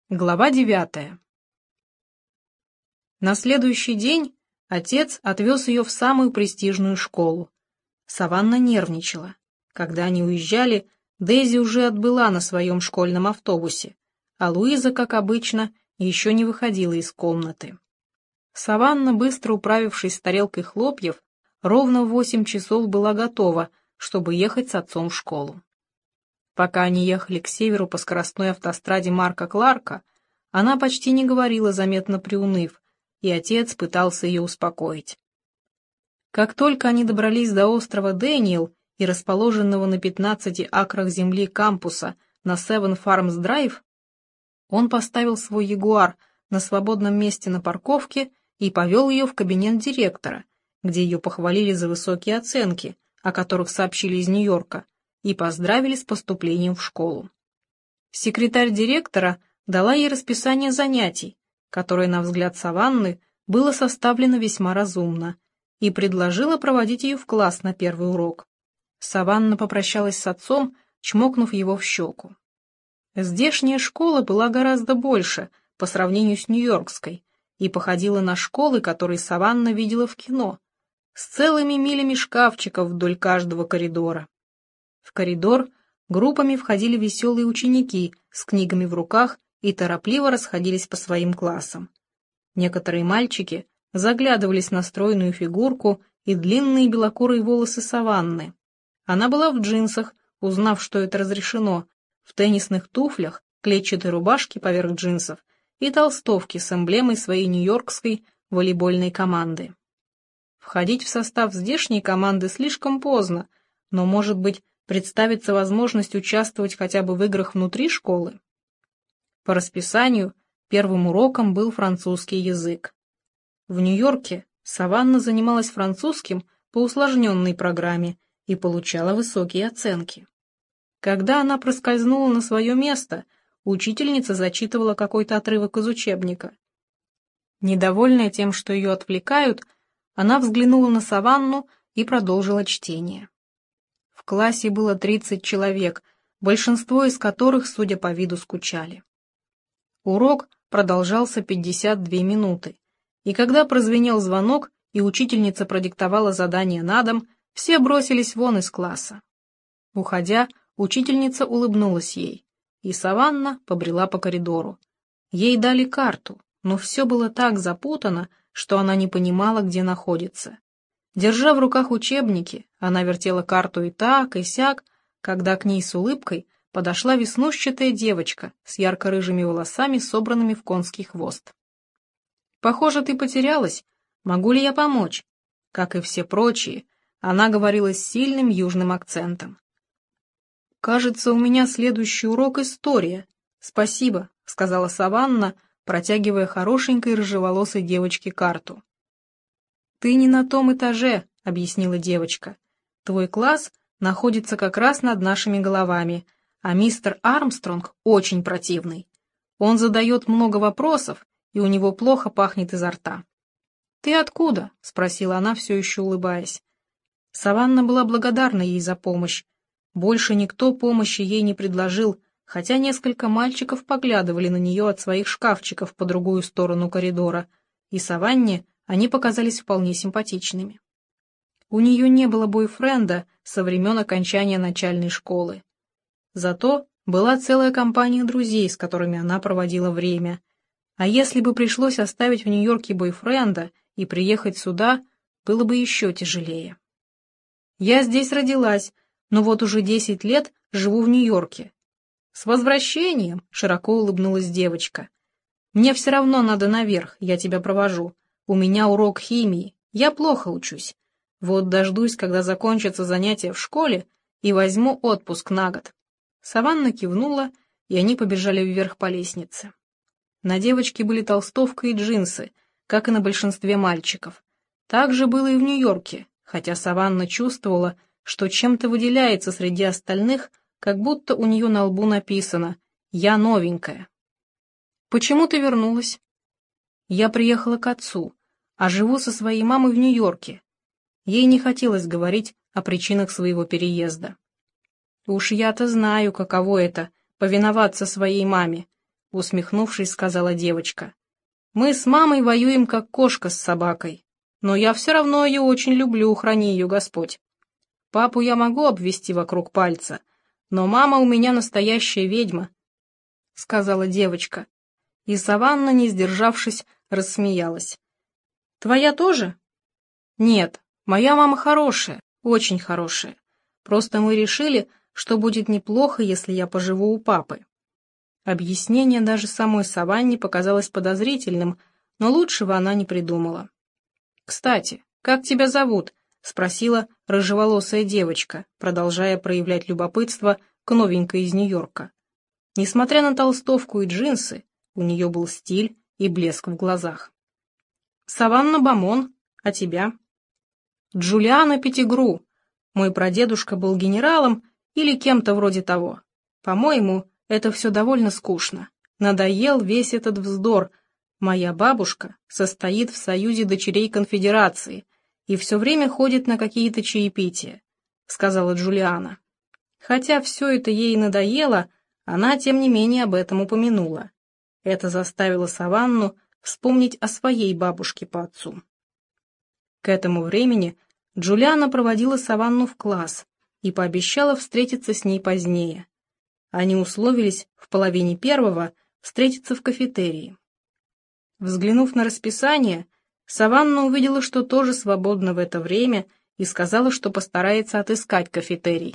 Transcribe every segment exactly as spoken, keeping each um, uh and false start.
Глава девятая. На следующий день отец отвез ее в самую престижную школу. Саванна нервничала. Когда они уезжали, Дейзи уже отбыла на своем школьном автобусе, а Луиза, как обычно, еще не выходила из комнаты. Саванна, быстро управившись с тарелкой хлопьев, ровно в восемь часов была готова, чтобы ехать с отцом в школу. Пока они ехали к северу по скоростной автостраде Марка Кларка, она почти не говорила, заметно приуныв, и отец пытался ее успокоить. Как только они добрались до острова Дэниел и расположенного на пятнадцати акрах земли кампуса на Seven Farms Drive, он поставил свой ягуар на свободном месте на парковке и повел ее в кабинет директора, где ее похвалили за высокие оценки, о которых сообщили из Нью-Йорка, и поздравили с поступлением в школу. Секретарь директора дала ей расписание занятий, которое, на взгляд Саванны, было составлено весьма разумно, и предложила проводить ее в класс на первый урок. Саванна попрощалась с отцом, чмокнув его в щеку. Здешняя школа была гораздо больше по сравнению с нью-йоркской и походила на школы, которые Саванна видела в кино, с целыми милями шкафчиков вдоль каждого коридора. В коридор группами входили веселые ученики с книгами в руках и торопливо расходились по своим классам. Некоторые мальчики заглядывались на стройную фигурку и длинные белокурые волосы Саванны. Она была в джинсах, узнав, что это разрешено, в теннисных туфлях, клетчатой рубашке поверх джинсов и толстовке с эмблемой своей нью-йоркской волейбольной команды. Входить в состав здешней команды слишком поздно, но, может быть, представится возможность участвовать хотя бы в играх внутри школы. По расписанию первым уроком был французский язык. В Нью-Йорке Саванна занималась французским по усложненной программе и получала высокие оценки. Когда она проскользнула на свое место, учительница зачитывала какой-то отрывок из учебника. Недовольная тем, что ее отвлекают, она взглянула на Саванну и продолжила чтение. В классе было тридцать человек, большинство из которых, судя по виду, скучали. Урок продолжался пятьдесят две минуты, и когда прозвенел звонок и учительница продиктовала задание на дом, все бросились вон из класса. Уходя, учительница улыбнулась ей, и Саванна побрела по коридору. Ей дали карту, но все было так запутано, что она не понимала, где находится. Держа в руках учебники, она вертела карту и так, и сяк, когда к ней с улыбкой подошла веснушчатая девочка с ярко-рыжими волосами, собранными в конский хвост. «Похоже, ты потерялась. Могу ли я помочь?» Как и все прочие, она говорила с сильным южным акцентом. «Кажется, у меня следующий урок история. Спасибо», — сказала Саванна, протягивая хорошенькой рыжеволосой девочке карту. «Ты не на том этаже», — объяснила девочка. «Твой класс находится как раз над нашими головами, а мистер Армстронг очень противный. Он задает много вопросов, и у него плохо пахнет изо рта». «Ты откуда?» — спросила она, все еще улыбаясь. Саванна была благодарна ей за помощь. Больше никто помощи ей не предложил, хотя несколько мальчиков поглядывали на нее от своих шкафчиков по другую сторону коридора, и Саванне они показались вполне симпатичными. У нее не было бойфренда со времен окончания начальной школы. Зато была целая компания друзей, с которыми она проводила время. А если бы пришлось оставить в Нью-Йорке бойфренда и приехать сюда, было бы еще тяжелее. «Я здесь родилась, но вот уже десять лет живу в Нью-Йорке». «С возвращением!» — широко улыбнулась девочка. «Мне все равно надо наверх, я тебя провожу. У меня урок химии, я плохо учусь. Вот дождусь, когда закончатся занятия в школе, и возьму отпуск на год». Саванна кивнула, и они побежали вверх по лестнице. На девочке были толстовка и джинсы, как и на большинстве мальчиков. Так же было и в Нью-Йорке, хотя Саванна чувствовала, что чем-то выделяется среди остальных, как будто у нее на лбу написано «Я новенькая». «Почему ты вернулась?» «Я приехала к отцу, а живу со своей мамой в Нью-Йорке». Ей не хотелось говорить о причинах своего переезда. «Уж я-то знаю, каково это — повиноваться своей маме», — усмехнувшись, сказала девочка. «Мы с мамой воюем, как кошка с собакой, но я все равно ее очень люблю, храни ее Господь. Папу я могу обвести вокруг пальца, но мама у меня настоящая ведьма», — сказала девочка. И Саванна, не сдержавшись, рассмеялась. «Твоя тоже?» «Нет, моя мама хорошая, очень хорошая. Просто мы решили, что будет неплохо, если я поживу у папы». Объяснение даже самой Саванне показалось подозрительным, но лучшего она не придумала. «Кстати, как тебя зовут?» — спросила рыжеволосая девочка, продолжая проявлять любопытство к новенькой из Нью-Йорка. Несмотря на толстовку и джинсы, у нее был стиль и блеск в глазах. «Саванна Бамон, а тебя?» «Джулиана Петтигру. Мой прадедушка был генералом или кем-то вроде того. По-моему, это все довольно скучно. Надоел весь этот вздор. Моя бабушка состоит в Союзе дочерей Конфедерации и все время ходит на какие-то чаепития», — сказала Джулиана. Хотя все это ей надоело, она, тем не менее, об этом упомянула. Это заставило Саванну вспомнить о своей бабушке по отцу. К этому времени Джулиана проводила Саванну в класс и пообещала встретиться с ней позднее. Они условились в половине первого встретиться в кафетерии. Взглянув на расписание, Саванна увидела, что тоже свободно в это время, и сказала, что постарается отыскать кафетерий.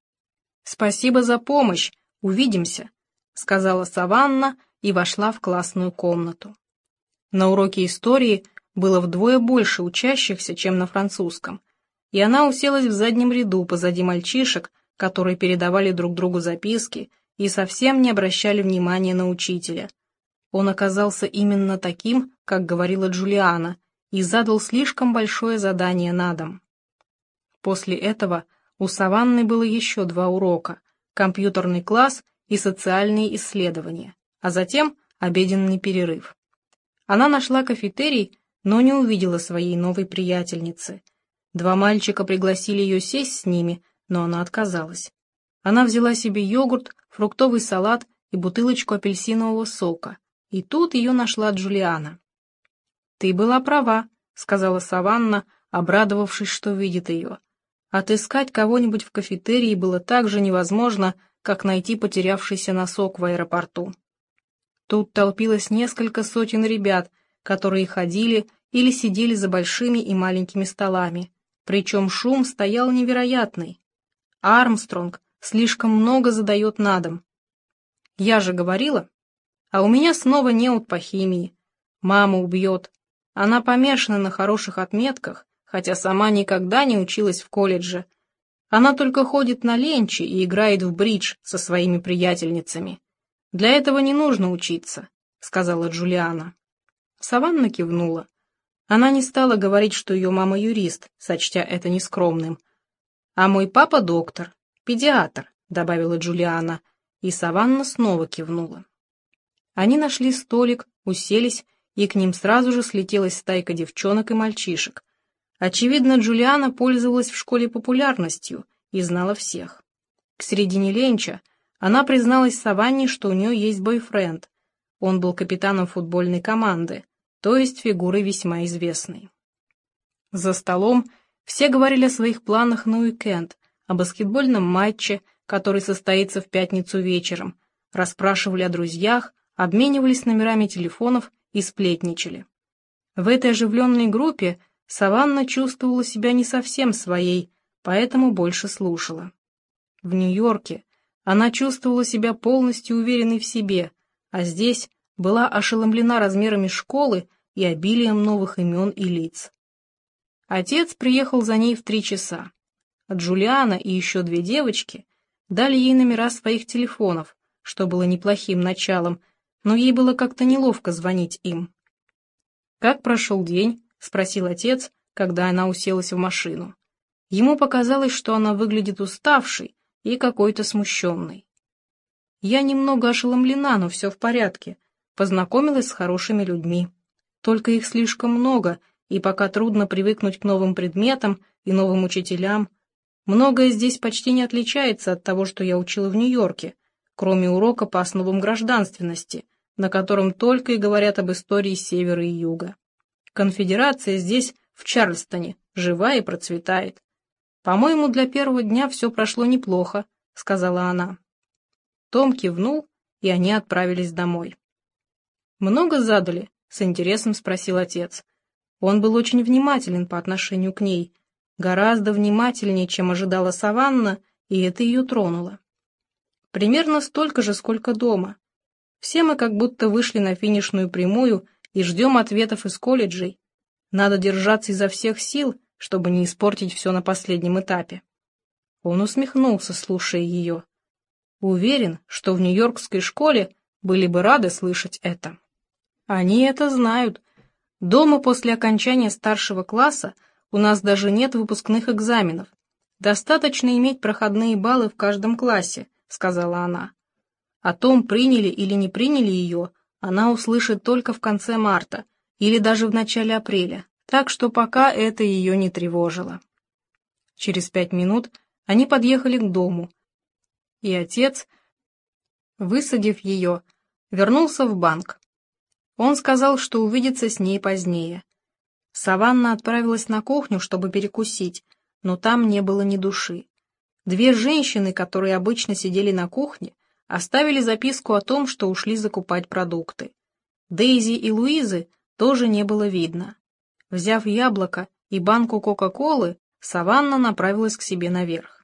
«Спасибо за помощь, увидимся», — сказала Саванна и вошла в классную комнату. На уроке истории было вдвое больше учащихся, чем на французском, и она уселась в заднем ряду позади мальчишек, которые передавали друг другу записки и совсем не обращали внимания на учителя. Он оказался именно таким, как говорила Джулиана, и задал слишком большое задание на дом. После этого у Саванны было еще два урока — компьютерный класс и социальные исследования, а затем обеденный перерыв. Она нашла кафетерий, но не увидела своей новой приятельницы. Два мальчика пригласили ее сесть с ними, но она отказалась. Она взяла себе йогурт, фруктовый салат и бутылочку апельсинового сока, и тут ее нашла Джулиана. «Ты была права», — сказала Саванна, обрадовавшись, что видит ее. Отыскать кого-нибудь в кафетерии было так же невозможно, как найти потерявшийся носок в аэропорту. Тут толпилось несколько сотен ребят, которые ходили или сидели за большими и маленькими столами, причем шум стоял невероятный. Армстронг слишком много задает на дом. Я же говорила, а у меня снова неуд по химии. Мама убьет. Она помешана на хороших отметках, хотя сама никогда не училась в колледже. Она только ходит на ленчи и играет в бридж со своими приятельницами. Для этого не нужно учиться, сказала Джулиана. Саванна кивнула. Она не стала говорить, что ее мама юрист, сочтя это нескромным. «А мой папа доктор, педиатр», — добавила Джулиана, и Саванна снова кивнула. Они нашли столик, уселись, и к ним сразу же слетелась стайка девчонок и мальчишек. Очевидно, Джулиана пользовалась в школе популярностью и знала всех. К середине ленча она призналась Саванне, что у нее есть бойфренд. Он был капитаном футбольной команды, то есть фигурой весьма известной. За столом все говорили о своих планах на уикенд, о баскетбольном матче, который состоится в пятницу вечером, расспрашивали о друзьях, обменивались номерами телефонов и сплетничали. В этой оживленной группе Саванна чувствовала себя не совсем своей, поэтому больше слушала. В Нью-Йорке она чувствовала себя полностью уверенной в себе, а здесь была ошеломлена размерами школы и обилием новых имен и лиц. Отец приехал за ней в три часа. Джулиана и еще две девочки дали ей номера своих телефонов, что было неплохим началом, но ей было как-то неловко звонить им. «Как прошел день?» — спросил отец, когда она уселась в машину. Ему показалось, что она выглядит уставшей и какой-то смущенной. «Я немного ошеломлена, но все в порядке. Познакомилась с хорошими людьми. Только их слишком много, и пока трудно привыкнуть к новым предметам и новым учителям. Многое здесь почти не отличается от того, что я учила в Нью-Йорке, кроме урока по основам гражданственности, на котором только и говорят об истории Севера и Юга. Конфедерация здесь, в Чарльстоне, жива и процветает. «По-моему, для первого дня все прошло неплохо», — сказала она. Том кивнул, и они отправились домой. «Много задали?» — с интересом спросил отец. Он был очень внимателен по отношению к ней, гораздо внимательнее, чем ожидала Саванна, и это ее тронуло. «Примерно столько же, сколько дома. Все мы как будто вышли на финишную прямую и ждем ответов из колледжей. Надо держаться изо всех сил, чтобы не испортить все на последнем этапе». Он усмехнулся, слушая ее. Уверен, что в нью-йоркской школе были бы рады слышать это. Они это знают. Дома после окончания старшего класса у нас даже нет выпускных экзаменов. Достаточно иметь проходные баллы в каждом классе, сказала она. О том, приняли или не приняли ее, она услышит только в конце марта или даже в начале апреля, так что пока это ее не тревожило. Через пять минут они подъехали к дому, и отец, высадив ее, вернулся в банк. Он сказал, что увидится с ней позднее. Саванна отправилась на кухню, чтобы перекусить, но там не было ни души. Две женщины, которые обычно сидели на кухне, оставили записку о том, что ушли закупать продукты. Дейзи и Луизы тоже не было видно. Взяв яблоко и банку Кока-Колы, Саванна направилась к себе наверх.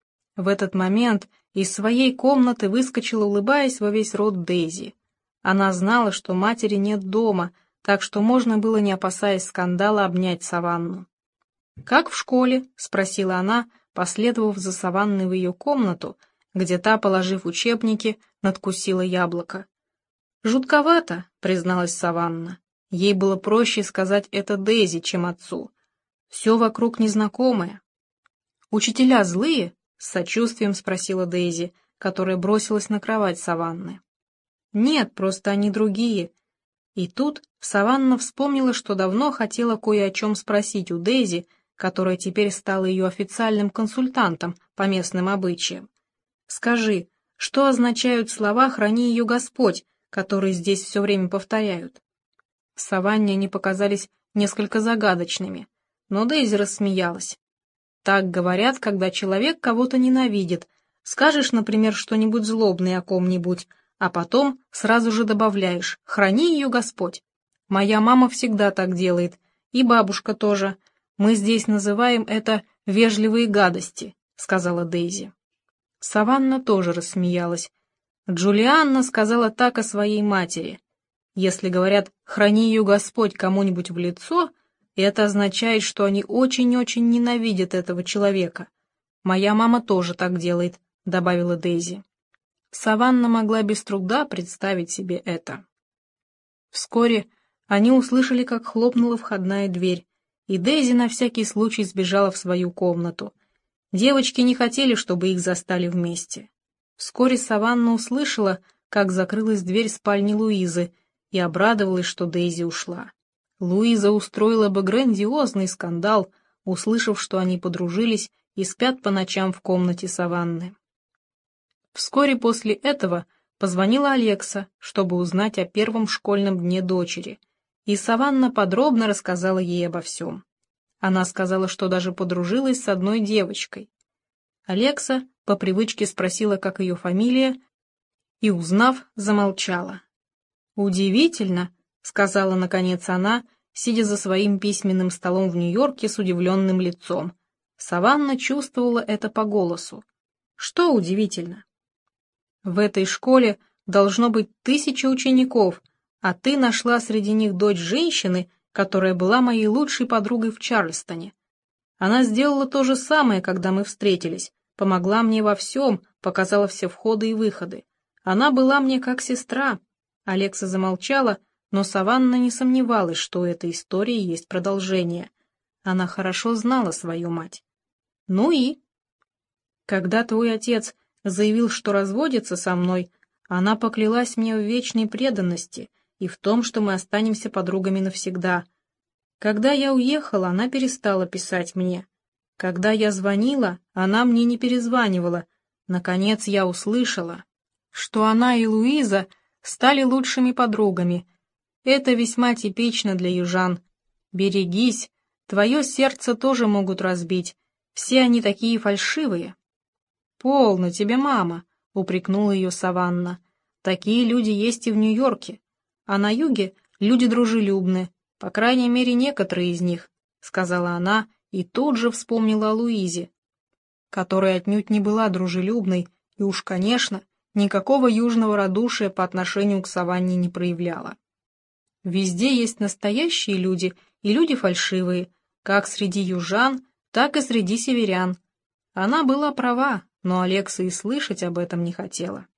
В этот момент из своей комнаты выскочила, улыбаясь во весь рот, Дейзи. Она знала, что матери нет дома, так что можно было, не опасаясь скандала, обнять Саванну. «Как в школе?» — спросила она, последовав за Саванной в ее комнату, где та, положив учебники, надкусила яблоко. «Жутковато», — призналась Саванна. Ей было проще сказать это Дейзи, чем отцу. Все вокруг незнакомое. «Учителя злые?» — с сочувствием спросила Дейзи, которая бросилась на кровать Саванны. «Нет, просто они другие». И тут Саванна вспомнила, что давно хотела кое о чем спросить у Дейзи, которая теперь стала ее официальным консультантом по местным обычаям. «Скажи, что означают слова «храни ее Господь», которые здесь все время повторяют?» Саванне они показались несколько загадочными, но Дейзи рассмеялась. «Так говорят, когда человек кого-то ненавидит. Скажешь, например, что-нибудь злобное о ком-нибудь, а потом сразу же добавляешь «храни ее Господь». Моя мама всегда так делает, и бабушка тоже. Мы здесь называем это «вежливые гадости», — сказала Дейзи. Саванна тоже рассмеялась. Джулианна сказала так о своей матери. Если говорят «храни ее Господь» кому-нибудь в лицо, это означает, что они очень-очень ненавидят этого человека. Моя мама тоже так делает, — добавила Дейзи. Саванна могла без труда представить себе это. Вскоре они услышали, как хлопнула входная дверь, и Дейзи на всякий случай сбежала в свою комнату. Девочки не хотели, чтобы их застали вместе. Вскоре Саванна услышала, как закрылась дверь спальни Луизы, и обрадовалась, что Дейзи ушла. Луиза устроила бы грандиозный скандал, услышав, что они подружились и спят по ночам в комнате Саванны. Вскоре после этого позвонила Алекса, чтобы узнать о первом школьном дне дочери, и Саванна подробно рассказала ей обо всем. Она сказала, что даже подружилась с одной девочкой. Алекса по привычке спросила, как ее фамилия, и, узнав, замолчала. «Удивительно», — сказала наконец она, сидя за своим письменным столом в Нью-Йорке с удивленным лицом. Саванна чувствовала это по голосу. «Что удивительно?» «В этой школе должно быть тысяча учеников, а ты нашла среди них дочь женщины, которая была моей лучшей подругой в Чарльстоне. Она сделала то же самое, когда мы встретились, помогла мне во всем, показала все входы и выходы. Она была мне как сестра». Алекса замолчала, но Саванна не сомневалась, что у этой истории есть продолжение. Она хорошо знала свою мать. «Ну и?» «Когда твой отец заявил, что разводится со мной, она поклялась мне в вечной преданности и в том, что мы останемся подругами навсегда. Когда я уехала, она перестала писать мне. Когда я звонила, она мне не перезванивала. Наконец я услышала, что она и Луиза стали лучшими подругами. Это весьма типично для южан. Берегись, твое сердце тоже могут разбить, все они такие фальшивые. «Полно тебе, мама», — упрекнула ее Саванна. «Такие люди есть и в Нью-Йорке, а на юге люди дружелюбны, по крайней мере, некоторые из них», — сказала она и тут же вспомнила о Луизе, которая отнюдь не была дружелюбной и уж, конечно, никакого южного радушия по отношению к Саванне не проявляла. Везде есть настоящие люди и люди фальшивые, как среди южан, так и среди северян. Она была права, но Алекса и слышать об этом не хотела.